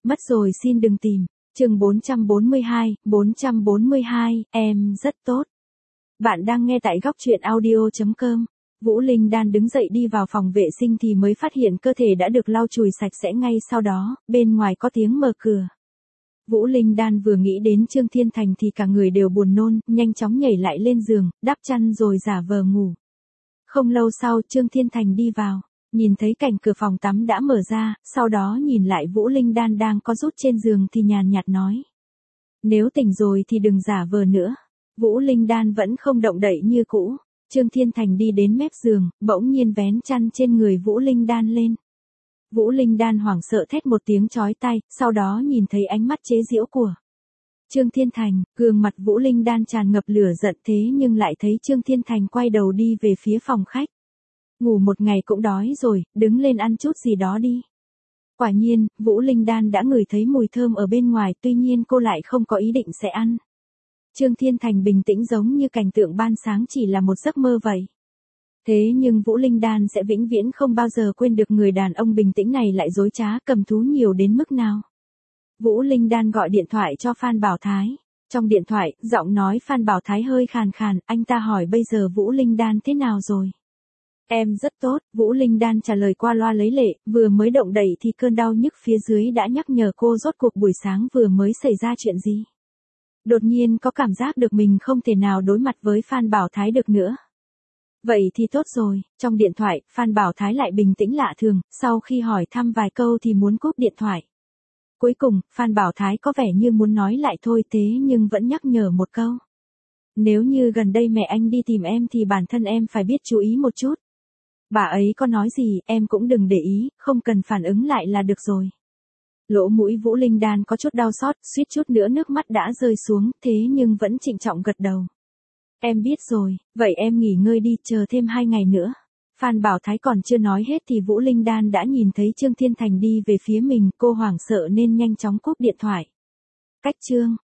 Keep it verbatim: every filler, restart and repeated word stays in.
Mất rồi xin đừng tìm. Chương bốn trăm bốn mươi hai, bốn trăm bốn mươi hai, em rất tốt. Bạn đang nghe tại góc truyện audio chấm com. Vũ Linh Đan đứng dậy đi vào phòng vệ sinh thì mới phát hiện cơ thể đã được lau chùi sạch sẽ, ngay sau đó, bên ngoài có tiếng mở cửa. Vũ Linh Đan vừa nghĩ đến Trương Thiên Thành thì cả người đều buồn nôn, nhanh chóng nhảy lại lên giường, đắp chăn rồi giả vờ ngủ. Không lâu sau Trương Thiên Thành đi vào, nhìn thấy cảnh cửa phòng tắm đã mở ra, sau đó nhìn lại Vũ Linh Đan đang có rút trên giường thì nhàn nhạt nói. Nếu tỉnh rồi thì đừng giả vờ nữa. Vũ Linh Đan vẫn không động đậy như cũ. Trương Thiên Thành đi đến mép giường, bỗng nhiên vén chăn trên người Vũ Linh Đan lên. Vũ Linh Đan hoảng sợ thét một tiếng chói tai, sau đó nhìn thấy ánh mắt chế giễu của Trương Thiên Thành, gương mặt Vũ Linh Đan tràn ngập lửa giận, thế nhưng lại thấy Trương Thiên Thành quay đầu đi về phía phòng khách. Ngủ một ngày cũng đói rồi, đứng lên ăn chút gì đó đi. Quả nhiên, Vũ Linh Đan đã ngửi thấy mùi thơm ở bên ngoài, tuy nhiên cô lại không có ý định sẽ ăn. Trương Thiên Thành bình tĩnh giống như cảnh tượng ban sáng chỉ là một giấc mơ vậy. Thế nhưng Vũ Linh Đan sẽ vĩnh viễn không bao giờ quên được người đàn ông bình tĩnh này lại dối trá cầm thú nhiều đến mức nào. Vũ Linh Đan gọi điện thoại cho Phan Bảo Thái. Trong điện thoại, giọng nói Phan Bảo Thái hơi khàn khàn, anh ta hỏi bây giờ Vũ Linh Đan thế nào rồi? Em rất tốt, Vũ Linh Đan trả lời qua loa lấy lệ, vừa mới động đậy thì cơn đau nhức phía dưới đã nhắc nhở cô rốt cuộc buổi sáng vừa mới xảy ra chuyện gì. Đột nhiên có cảm giác được mình không thể nào đối mặt với Phan Bảo Thái được nữa. Vậy thì tốt rồi, trong điện thoại, Phan Bảo Thái lại bình tĩnh lạ thường, sau khi hỏi thăm vài câu thì muốn cúp điện thoại. Cuối cùng, Phan Bảo Thái có vẻ như muốn nói lại thôi thế nhưng vẫn nhắc nhở một câu. Nếu như gần đây mẹ anh đi tìm em thì bản thân em phải biết chú ý một chút. Bà ấy có nói gì, em cũng đừng để ý, không cần phản ứng lại là được rồi. Lỗ mũi Vũ Linh Đan có chút đau xót, suýt chút nữa nước mắt đã rơi xuống, thế nhưng vẫn trịnh trọng gật đầu. Em biết rồi, vậy em nghỉ ngơi đi, chờ thêm hai ngày nữa. Phan Bảo Thái còn chưa nói hết thì Vũ Linh Đan đã nhìn thấy Trương Thiên Thành đi về phía mình, cô hoảng sợ nên nhanh chóng cúp điện thoại. Cách chương